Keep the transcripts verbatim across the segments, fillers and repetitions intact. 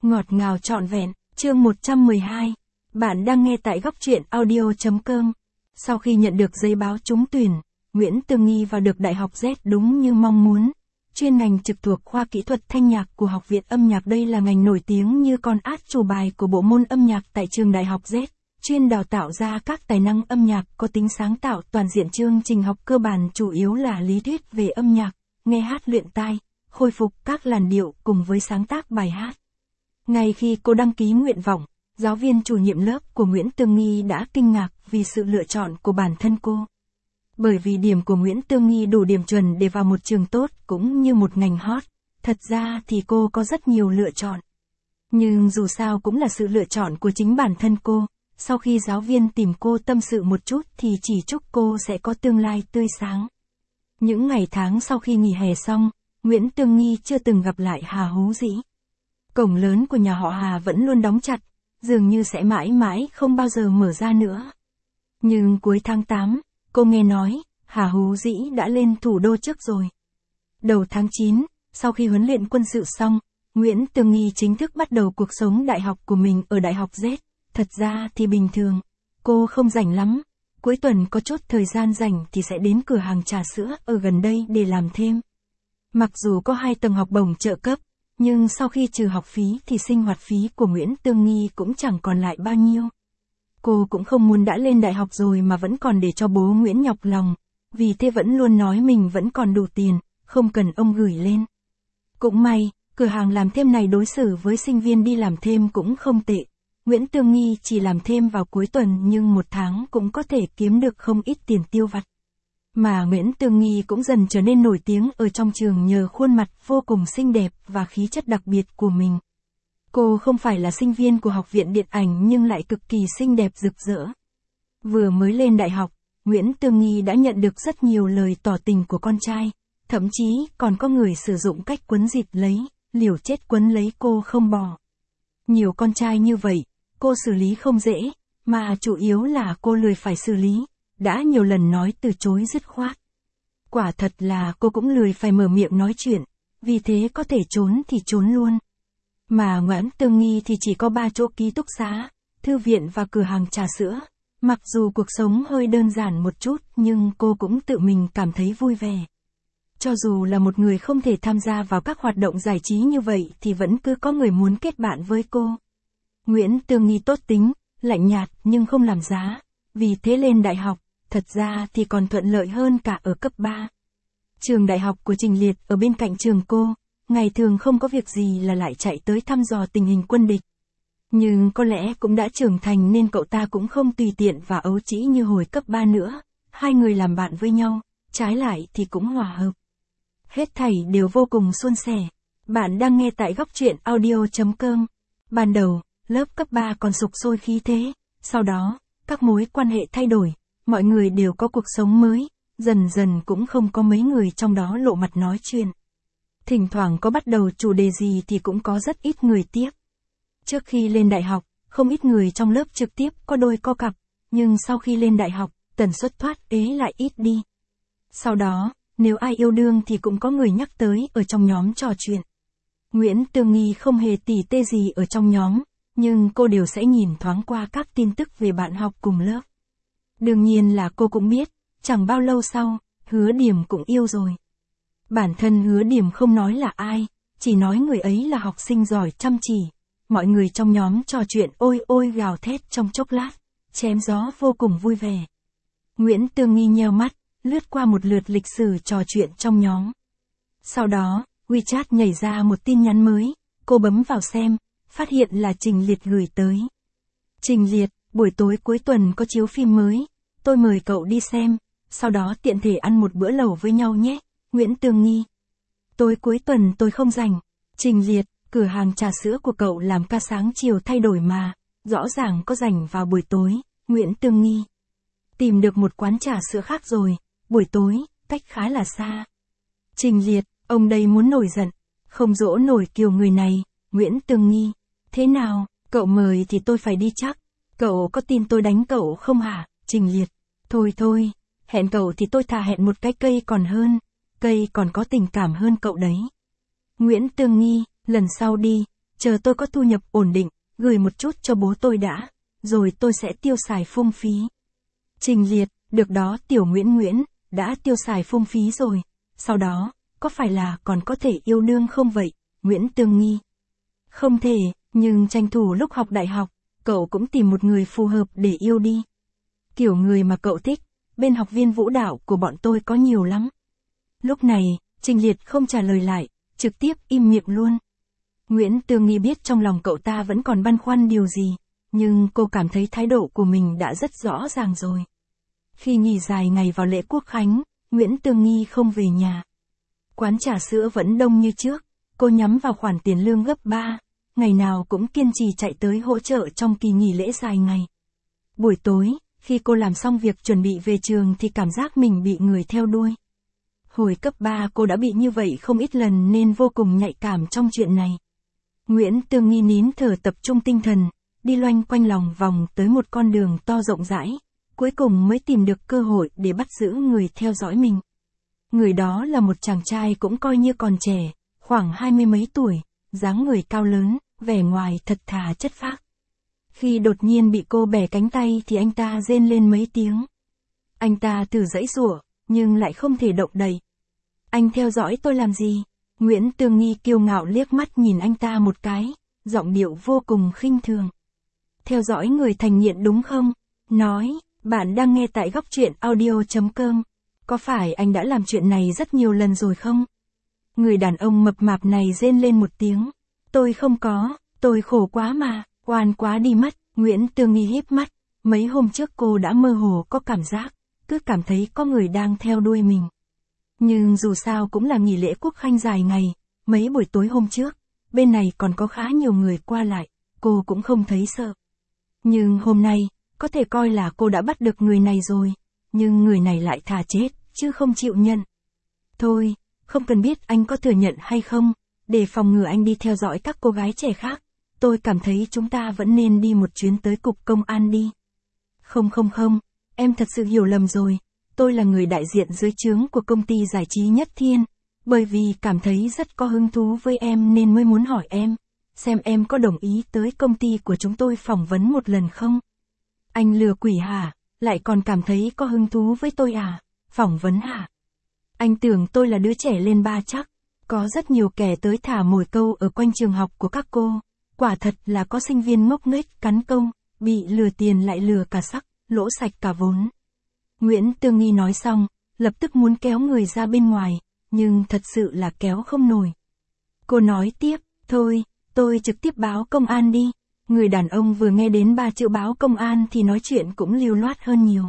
Ngọt ngào trọn vẹn, chương một trăm mười hai. Bạn đang nghe tại góc truyện audio chấm com. Sau khi nhận được giấy báo trúng tuyển, Nguyễn Tương Nghi vào được Đại học Z đúng như mong muốn. Chuyên ngành trực thuộc khoa kỹ thuật thanh nhạc của Học viện Âm nhạc, đây là ngành nổi tiếng như con át chủ bài của bộ môn âm nhạc tại trường Đại học Z, chuyên đào tạo ra các tài năng âm nhạc có tính sáng tạo toàn diện. Chương trình học cơ bản chủ yếu là lý thuyết về âm nhạc, nghe hát luyện tai, khôi phục các làn điệu cùng với sáng tác bài hát. Ngay khi cô đăng ký nguyện vọng, giáo viên chủ nhiệm lớp của Nguyễn Tương Nghi đã kinh ngạc vì sự lựa chọn của bản thân cô. Bởi vì điểm của Nguyễn Tương Nghi đủ điểm chuẩn để vào một trường tốt cũng như một ngành hot. Thật ra thì cô có rất nhiều lựa chọn. Nhưng dù sao cũng là sự lựa chọn của chính bản thân cô. Sau khi giáo viên tìm cô tâm sự một chút thì chỉ chúc cô sẽ có tương lai tươi sáng. Những ngày tháng sau khi nghỉ hè xong, Nguyễn Tương Nghi chưa từng gặp lại Hà Hú Dĩ. Cổng lớn của nhà họ Hà vẫn luôn đóng chặt, dường như sẽ mãi mãi không bao giờ mở ra nữa. Nhưng cuối tháng tám, cô nghe nói, Hà Hú Dĩ đã lên thủ đô trước rồi. Đầu tháng chín, sau khi huấn luyện quân sự xong, Nguyễn Tương Nghi chính thức bắt đầu cuộc sống đại học của mình ở Đại học Z. Thật ra thì bình thường, cô không rảnh lắm. Cuối tuần có chút thời gian rảnh thì sẽ đến cửa hàng trà sữa ở gần đây để làm thêm. Mặc dù có hai tầng học bổng trợ cấp, nhưng sau khi trừ học phí thì sinh hoạt phí của Nguyễn Tương Nghi cũng chẳng còn lại bao nhiêu. Cô cũng không muốn đã lên đại học rồi mà vẫn còn để cho bố Nguyễn nhọc lòng, vì thế vẫn luôn nói mình vẫn còn đủ tiền, không cần ông gửi lên. Cũng may, cửa hàng làm thêm này đối xử với sinh viên đi làm thêm cũng không tệ. Nguyễn Tương Nghi chỉ làm thêm vào cuối tuần nhưng một tháng cũng có thể kiếm được không ít tiền tiêu vặt. Mà Nguyễn Tương Nghi cũng dần trở nên nổi tiếng ở trong trường nhờ khuôn mặt vô cùng xinh đẹp và khí chất đặc biệt của mình. Cô không phải là sinh viên của Học viện Điện ảnh nhưng lại cực kỳ xinh đẹp rực rỡ. Vừa mới lên đại học, Nguyễn Tương Nghi đã nhận được rất nhiều lời tỏ tình của con trai, thậm chí còn có người sử dụng cách quấn dịt lấy, liều chết quấn lấy cô không bỏ. Nhiều con trai như vậy, cô xử lý không dễ, mà chủ yếu là cô lười phải xử lý, đã nhiều lần nói từ chối dứt khoát. Quả thật là cô cũng lười phải mở miệng nói chuyện, vì thế có thể trốn thì trốn luôn. Mà Nguyễn Tương Nghi thì chỉ có ba chỗ ký túc xá, thư viện và cửa hàng trà sữa. Mặc dù cuộc sống hơi đơn giản một chút nhưng cô cũng tự mình cảm thấy vui vẻ. Cho dù là một người không thể tham gia vào các hoạt động giải trí như vậy thì vẫn cứ có người muốn kết bạn với cô. Nguyễn Tương Nghi tốt tính, lạnh nhạt nhưng không làm giá, vì thế lên đại học, thật ra thì còn thuận lợi hơn cả ở cấp ba. Trường đại học của Trình Liệt ở bên cạnh trường cô, ngày thường không có việc gì là lại chạy tới thăm dò tình hình quân địch. Nhưng có lẽ cũng đã trưởng thành nên cậu ta cũng không tùy tiện và ấu trĩ như hồi cấp ba nữa, hai người làm bạn với nhau, trái lại thì cũng hòa hợp. Hết thảy đều vô cùng suôn sẻ. Bạn đang nghe tại góc truyện audio chấm com. Ban đầu, lớp cấp ba còn sục sôi khí thế, sau đó, các mối quan hệ thay đổi, mọi người đều có cuộc sống mới, dần dần cũng không có mấy người trong đó lộ mặt nói chuyện. Thỉnh thoảng có bắt đầu chủ đề gì thì cũng có rất ít người tiếp. Trước khi lên đại học, không ít người trong lớp trực tiếp có đôi co cặp, nhưng sau khi lên đại học, tần suất thoát ế lại ít đi. Sau đó, nếu ai yêu đương thì cũng có người nhắc tới ở trong nhóm trò chuyện. Nguyễn Tương Nghi không hề tỉ tê gì ở trong nhóm, nhưng cô đều sẽ nhìn thoáng qua các tin tức về bạn học cùng lớp. Đương nhiên là cô cũng biết, chẳng bao lâu sau, Hứa Điểm cũng yêu rồi. Bản thân Hứa Điểm không nói là ai, chỉ nói người ấy là học sinh giỏi chăm chỉ. Mọi người trong nhóm trò chuyện ôi ôi gào thét trong chốc lát, chém gió vô cùng vui vẻ. Nguyễn Tương Nghi nheo mắt, lướt qua một lượt lịch sử trò chuyện trong nhóm. Sau đó, WeChat nhảy ra một tin nhắn mới, cô bấm vào xem, phát hiện là Trình Liệt gửi tới. Trình Liệt, buổi tối cuối tuần có chiếu phim mới, tôi mời cậu đi xem, sau đó tiện thể ăn một bữa lẩu với nhau nhé. Nguyễn Tương Nghi. Tối cuối tuần tôi không rảnh. Trình Liệt, cửa hàng trà sữa của cậu làm ca sáng chiều thay đổi mà, rõ ràng có rảnh vào buổi tối. Nguyễn Tương Nghi. Tìm được một quán trà sữa khác rồi, buổi tối, cách khá là xa. Trình Liệt, ông đây muốn nổi giận, không dỗ nổi kiểu người này. Nguyễn Tương Nghi. Thế nào, cậu mời thì tôi phải đi chắc. Cậu có tin tôi đánh cậu không hả? Trình Liệt. Thôi thôi, hẹn cậu thì tôi thà hẹn một cái cây còn hơn. Cây còn có tình cảm hơn cậu đấy. Nguyễn Tương Nghi, lần sau đi, chờ tôi có thu nhập ổn định, gửi một chút cho bố tôi đã, rồi tôi sẽ tiêu xài phung phí. Trình Liệt, được đó Tiểu Nguyễn Nguyễn, đã tiêu xài phung phí rồi, sau đó, có phải là còn có thể yêu đương không vậy, Nguyễn Tương Nghi? Không thể, nhưng tranh thủ lúc học đại học, cậu cũng tìm một người phù hợp để yêu đi. Kiểu người mà cậu thích, bên học viên vũ đạo của bọn tôi có nhiều lắm. Lúc này, Trình Liệt không trả lời lại, trực tiếp im miệng luôn. Nguyễn Tương Nghi biết trong lòng cậu ta vẫn còn băn khoăn điều gì, nhưng cô cảm thấy thái độ của mình đã rất rõ ràng rồi. Khi nghỉ dài ngày vào lễ Quốc Khánh, Nguyễn Tương Nghi không về nhà. Quán trà sữa vẫn đông như trước, cô nhắm vào khoản tiền lương gấp ba, ngày nào cũng kiên trì chạy tới hỗ trợ trong kỳ nghỉ lễ dài ngày. Buổi tối, khi cô làm xong việc chuẩn bị về trường thì cảm giác mình bị người theo đuôi. Hồi cấp ba cô đã bị như vậy không ít lần nên vô cùng nhạy cảm trong chuyện này. Nguyễn Tương Nghi nín thở tập trung tinh thần, đi loanh quanh lòng vòng tới một con đường to rộng rãi, cuối cùng mới tìm được cơ hội để bắt giữ người theo dõi mình. Người đó là một chàng trai cũng coi như còn trẻ, khoảng hai mươi mấy tuổi, dáng người cao lớn, vẻ ngoài thật thà chất phác. Khi đột nhiên bị cô bẻ cánh tay thì anh ta rên lên mấy tiếng. Anh ta thử giãy giụa, nhưng lại không thể động đậy. Anh theo dõi tôi làm gì? Nguyễn Tương Nghi kiêu ngạo liếc mắt nhìn anh ta một cái, giọng điệu vô cùng khinh thường. Theo dõi người thành nghiện đúng không? Nói, bạn đang nghe tại góc truyện audio chấm com. Có phải anh đã làm chuyện này rất nhiều lần rồi không? Người đàn ông mập mạp này rên lên một tiếng. Tôi không có, tôi khổ quá mà, oan quá đi mất. Nguyễn Tương Nghi híp mắt, mấy hôm trước cô đã mơ hồ có cảm giác, cứ cảm thấy có người đang theo đuôi mình. Nhưng dù sao cũng là nghỉ lễ Quốc Khánh dài ngày, mấy buổi tối hôm trước, bên này còn có khá nhiều người qua lại, cô cũng không thấy sợ. Nhưng hôm nay, có thể coi là cô đã bắt được người này rồi, nhưng người này lại thà chết, chứ không chịu nhận. Thôi, không cần biết anh có thừa nhận hay không, để phòng ngừa anh đi theo dõi các cô gái trẻ khác, tôi cảm thấy chúng ta vẫn nên đi một chuyến tới cục công an đi. Không không không, em thật sự hiểu lầm rồi, tôi là người đại diện dưới trướng của công ty giải trí Nhất Thiên, bởi vì cảm thấy rất có hứng thú với em nên mới muốn hỏi em, xem em có đồng ý tới công ty của chúng tôi phỏng vấn một lần không? Anh lừa quỷ hả? Lại còn cảm thấy có hứng thú với tôi à? Phỏng vấn hả? Anh tưởng tôi là đứa trẻ lên ba chắc, có rất nhiều kẻ tới thả mồi câu ở quanh trường học của các cô, quả thật là có sinh viên ngốc nghếch cắn câu, bị lừa tiền lại lừa cả sắc, lỗ sạch cả vốn. Nguyễn Tương Nghi nói xong, lập tức muốn kéo người ra bên ngoài, nhưng thật sự là kéo không nổi. Cô nói tiếp, thôi, tôi trực tiếp báo công an đi. Người đàn ông vừa nghe đến ba chữ báo công an thì nói chuyện cũng lưu loát hơn nhiều.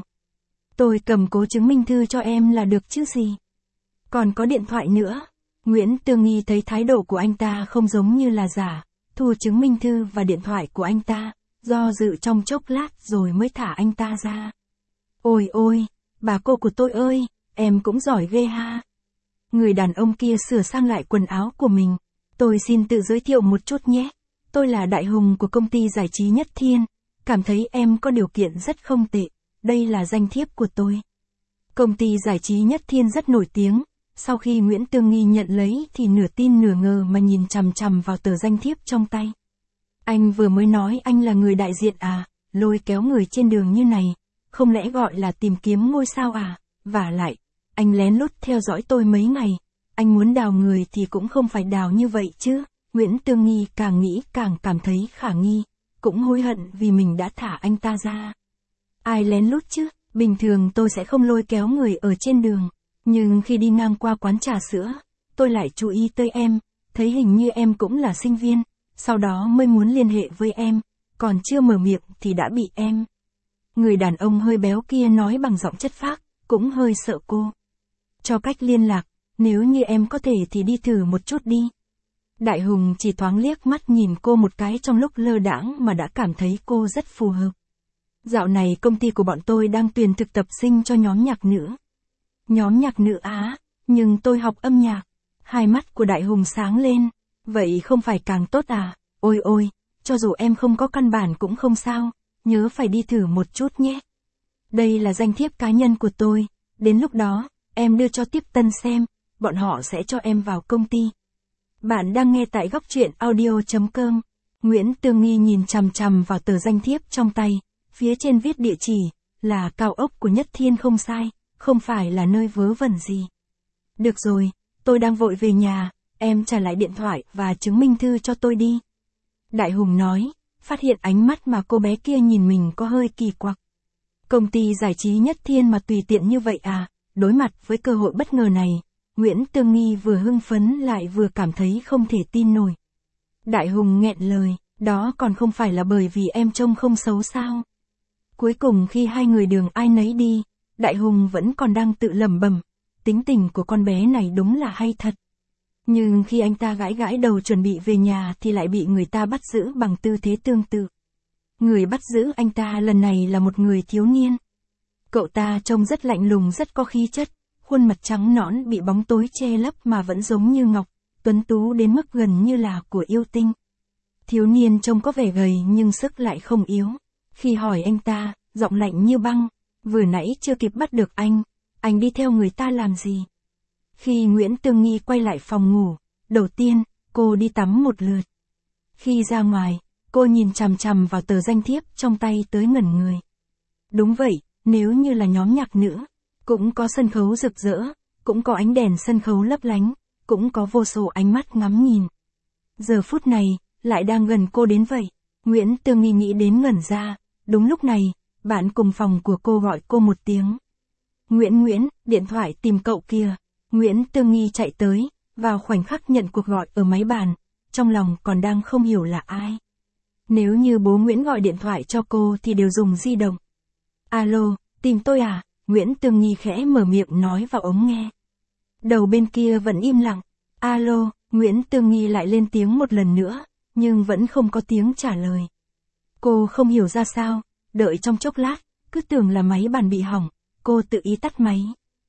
Tôi cầm cố chứng minh thư cho em là được chứ gì. Còn có điện thoại nữa. Nguyễn Tương Nghi thấy thái độ của anh ta không giống như là giả, thu chứng minh thư và điện thoại của anh ta, do dự trong chốc lát rồi mới thả anh ta ra. Ôi ôi, bà cô của tôi ơi, em cũng giỏi ghê ha. Người đàn ông kia sửa sang lại quần áo của mình. Tôi xin tự giới thiệu một chút nhé. Tôi là Đại Hùng của công ty giải trí Nhất Thiên, cảm thấy em có điều kiện rất không tệ, đây là danh thiếp của tôi. Công ty giải trí Nhất Thiên rất nổi tiếng, sau khi Nguyễn Tương Nghi nhận lấy thì nửa tin nửa ngờ mà nhìn chằm chằm vào tờ danh thiếp trong tay. Anh vừa mới nói anh là người đại diện à, lôi kéo người trên đường như này, không lẽ gọi là tìm kiếm ngôi sao à, vả lại, anh lén lút theo dõi tôi mấy ngày, anh muốn đào người thì cũng không phải đào như vậy chứ. Nguyễn Tương Nghi càng nghĩ càng cảm thấy khả nghi, cũng hối hận vì mình đã thả anh ta ra. Ai lén lút chứ, bình thường tôi sẽ không lôi kéo người ở trên đường, nhưng khi đi ngang qua quán trà sữa, tôi lại chú ý tới em, thấy hình như em cũng là sinh viên, sau đó mới muốn liên hệ với em, còn chưa mở miệng thì đã bị em. Người đàn ông hơi béo kia nói bằng giọng chất phác, cũng hơi sợ cô. Cho cách liên lạc, nếu như em có thể thì đi thử một chút đi. Đại Hùng chỉ thoáng liếc mắt nhìn cô một cái trong lúc lơ đãng mà đã cảm thấy cô rất phù hợp. Dạo này công ty của bọn tôi đang tuyển thực tập sinh cho nhóm nhạc nữ. Nhóm nhạc nữ á, nhưng tôi học âm nhạc. Hai mắt của Đại Hùng sáng lên. Vậy không phải càng tốt à? Ôi ôi, cho dù em không có căn bản cũng không sao, nhớ phải đi thử một chút nhé. Đây là danh thiếp cá nhân của tôi, đến lúc đó, em đưa cho tiếp tân xem, bọn họ sẽ cho em vào công ty. Bạn đang nghe tại góc truyện audio.com. Nguyễn Tương Nghi nhìn chằm chằm vào tờ danh thiếp trong tay, phía trên viết địa chỉ, là cao ốc của Nhất Thiên không sai, không phải là nơi vớ vẩn gì. Được rồi, tôi đang vội về nhà, em trả lại điện thoại và chứng minh thư cho tôi đi. Đại Hùng nói, phát hiện ánh mắt mà cô bé kia nhìn mình có hơi kỳ quặc. Công ty giải trí Nhất Thiên mà tùy tiện như vậy à? Đối mặt với cơ hội bất ngờ này, Nguyễn Tương Nghi vừa hưng phấn lại vừa cảm thấy không thể tin nổi. Đại Hùng nghẹn lời, đó còn không phải là bởi vì em trông không xấu sao? Cuối cùng khi hai người đường ai nấy đi, Đại Hùng vẫn còn đang tự lẩm bẩm, tính tình của con bé này đúng là hay thật. Nhưng khi anh ta gãi gãi đầu chuẩn bị về nhà thì lại bị người ta bắt giữ bằng tư thế tương tự. Người bắt giữ anh ta lần này là một người thiếu niên. Cậu ta trông rất lạnh lùng, rất có khí chất, khuôn mặt trắng nõn bị bóng tối che lấp mà vẫn giống như ngọc, tuấn tú đến mức gần như là của yêu tinh. Thiếu niên trông có vẻ gầy nhưng sức lại không yếu. Khi hỏi anh ta, giọng lạnh như băng, vừa nãy chưa kịp bắt được anh, anh đi theo người ta làm gì? Khi Nguyễn Tương Nghi quay lại phòng ngủ, đầu tiên, cô đi tắm một lượt. Khi ra ngoài, cô nhìn chằm chằm vào tờ danh thiếp trong tay tới ngẩn người. Đúng vậy, nếu như là nhóm nhạc nữ, cũng có sân khấu rực rỡ, cũng có ánh đèn sân khấu lấp lánh, cũng có vô số ánh mắt ngắm nhìn. Giờ phút này, lại đang gần cô đến vậy. Nguyễn Tương Nghi nghĩ đến ngẩn ra. Đúng lúc này, bạn cùng phòng của cô gọi cô một tiếng. Nguyễn Nguyễn, điện thoại tìm cậu kìa. Nguyễn Tương Nghi chạy tới, vào khoảnh khắc nhận cuộc gọi ở máy bàn, trong lòng còn đang không hiểu là ai. Nếu như bố Nguyễn gọi điện thoại cho cô thì đều dùng di động. Alo, tìm tôi à? Nguyễn Tương Nghi khẽ mở miệng nói vào ống nghe. Đầu bên kia vẫn im lặng. Alo, Nguyễn Tương Nghi lại lên tiếng một lần nữa, nhưng vẫn không có tiếng trả lời. Cô không hiểu ra sao, đợi trong chốc lát, cứ tưởng là máy bàn bị hỏng, cô tự ý tắt máy.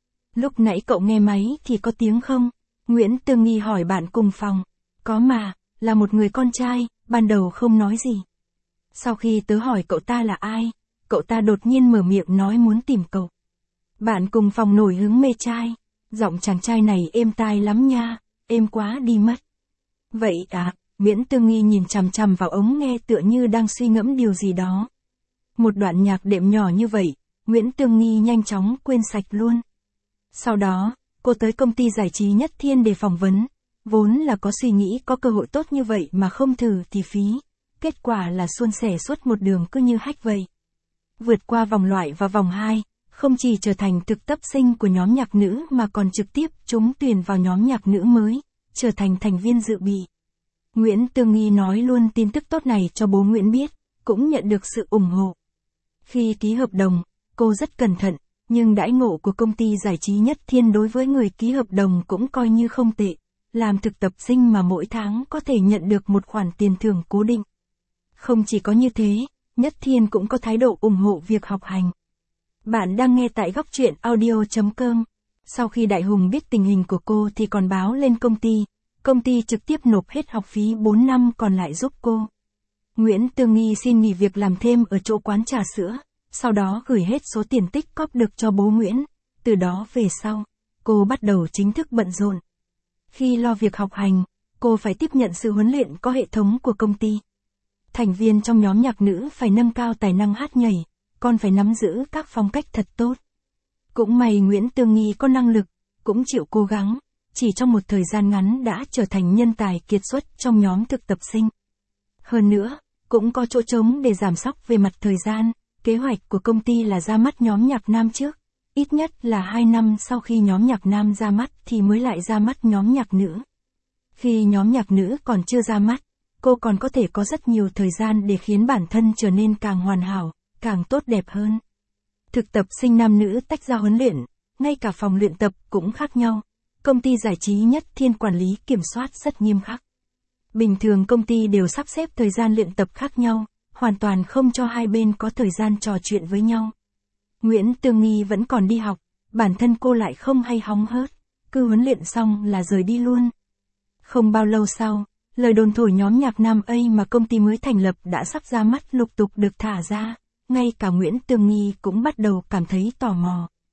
Lúc nãy cậu nghe máy thì có tiếng không? Nguyễn Tương Nghi hỏi bạn cùng phòng. Có mà, là một người con trai, ban đầu không nói gì. Sau khi tớ hỏi cậu ta là ai, cậu ta đột nhiên mở miệng nói muốn tìm cậu. Bạn cùng phòng nổi hứng mê trai, giọng chàng trai này êm tai lắm nha, êm quá đi mất. Vậy à? Nguyễn Tương Nghi nhìn chằm chằm vào ống nghe tựa như đang suy ngẫm điều gì đó. Một đoạn nhạc đệm nhỏ như vậy, Nguyễn Tương Nghi nhanh chóng quên sạch luôn. Sau đó, cô tới công ty giải trí Nhất Thiên để phỏng vấn. Vốn là có suy nghĩ có cơ hội tốt như vậy mà không thử thì phí. Kết quả là suôn sẻ suốt một đường cứ như hách vậy. Vượt qua vòng loại và vòng hai, không chỉ trở thành thực tập sinh của nhóm nhạc nữ mà còn trực tiếp trúng tuyển vào nhóm nhạc nữ mới, trở thành thành viên dự bị. Nguyễn Tương Nghi nói luôn tin tức tốt này cho bố Nguyễn biết, cũng nhận được sự ủng hộ. Khi ký hợp đồng, cô rất cẩn thận, nhưng đãi ngộ của công ty giải trí Nhất Thiên đối với người ký hợp đồng cũng coi như không tệ. Làm thực tập sinh mà mỗi tháng có thể nhận được một khoản tiền thưởng cố định. Không chỉ có như thế, Nhất Thiên cũng có thái độ ủng hộ việc học hành. Bạn đang nghe tại góc truyện audio.com. Sau khi Đại Hùng biết tình hình của cô thì còn báo lên công ty. Công ty trực tiếp nộp hết học phí bốn năm còn lại giúp cô. Nguyễn Tương Nghi xin nghỉ việc làm thêm ở chỗ quán trà sữa, sau đó gửi hết số tiền tích cóp được cho bố Nguyễn. Từ đó về sau, cô bắt đầu chính thức bận rộn. Khi lo việc học hành, cô phải tiếp nhận sự huấn luyện có hệ thống của công ty. Thành viên trong nhóm nhạc nữ phải nâng cao tài năng hát nhảy, còn phải nắm giữ các phong cách thật tốt. Cũng may Nguyễn Tương Nghi có năng lực, cũng chịu cố gắng, chỉ trong một thời gian ngắn đã trở thành nhân tài kiệt xuất trong nhóm thực tập sinh. Hơn nữa, cũng có chỗ trống để giảm sóc về mặt thời gian, kế hoạch của công ty là ra mắt nhóm nhạc nam trước. Ít nhất là hai năm sau khi nhóm nhạc nam ra mắt thì mới lại ra mắt nhóm nhạc nữ. Khi nhóm nhạc nữ còn chưa ra mắt, cô còn có thể có rất nhiều thời gian để khiến bản thân trở nên càng hoàn hảo, càng tốt đẹp hơn. Thực tập sinh nam nữ tách ra huấn luyện, ngay cả phòng luyện tập cũng khác nhau. Công ty giải trí Nhất Thiên quản lý kiểm soát rất nghiêm khắc. Bình thường công ty đều sắp xếp thời gian luyện tập khác nhau, hoàn toàn không cho hai bên có thời gian trò chuyện với nhau. Nguyễn Tương Nghi vẫn còn đi học, bản thân cô lại không hay hóng hớt, cứ huấn luyện xong là rời đi luôn. Không bao lâu sau, lời đồn thổi nhóm nhạc nam A mà công ty mới thành lập đã sắp ra mắt lục tục được thả ra, ngay cả Nguyễn Tương Nghi cũng bắt đầu cảm thấy tò mò.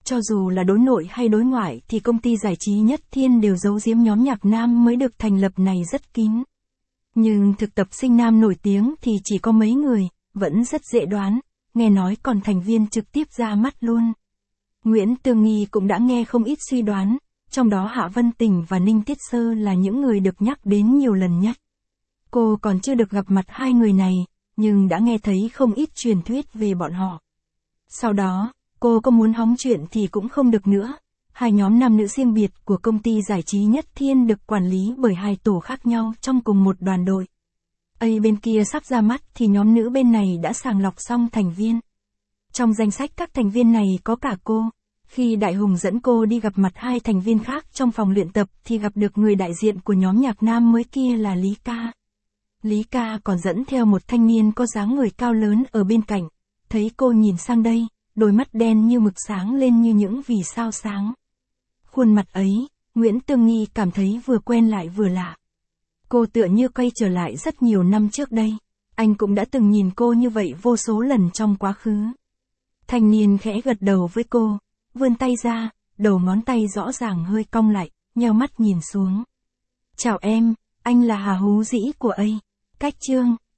Cho dù là đối nội hay đối ngoại thì công ty giải trí Nhất Thiên đều giấu giếm nhóm nhạc nam mới được thành lập này rất kín. Nhưng thực tập sinh nam nổi tiếng thì chỉ có mấy người, vẫn rất dễ đoán, nghe nói còn thành viên trực tiếp ra mắt luôn. Nguyễn Tương Nghi cũng đã nghe không ít suy đoán, trong đó Hạ Vân Tình và Ninh Tiết Sơ là những người được nhắc đến nhiều lần nhất. Cô còn chưa được gặp mặt hai người này, nhưng đã nghe thấy không ít truyền thuyết về bọn họ. Sau đó, cô có muốn hóng chuyện thì cũng không được nữa. Hai nhóm nam nữ riêng biệt của công ty giải trí Nhất Thiên được quản lý bởi hai tổ khác nhau trong cùng một đoàn đội. A bên kia sắp ra mắt thì nhóm nữ bên này đã sàng lọc xong thành viên. Trong danh sách các thành viên này có cả cô. Khi Đại Hùng dẫn cô đi gặp mặt hai thành viên khác trong phòng luyện tập thì gặp được người đại diện của nhóm nhạc nam mới kia là Lý Ca. Lý Ca còn dẫn theo một thanh niên có dáng người cao lớn ở bên cạnh. Thấy cô nhìn sang đây, đôi mắt đen như mực sáng lên như những vì sao sáng. Khuôn mặt ấy, Nguyễn Tương Nghi cảm thấy vừa quen lại vừa lạ. Cô tựa như quay trở lại rất nhiều năm trước đây. Anh cũng đã từng nhìn cô như vậy vô số lần trong quá khứ. Thanh niên khẽ gật đầu với cô, vươn tay ra, đầu ngón tay rõ ràng hơi cong lại, nheo mắt nhìn xuống. Chào em, anh là Hà Hú Dĩ của A. Cách chương.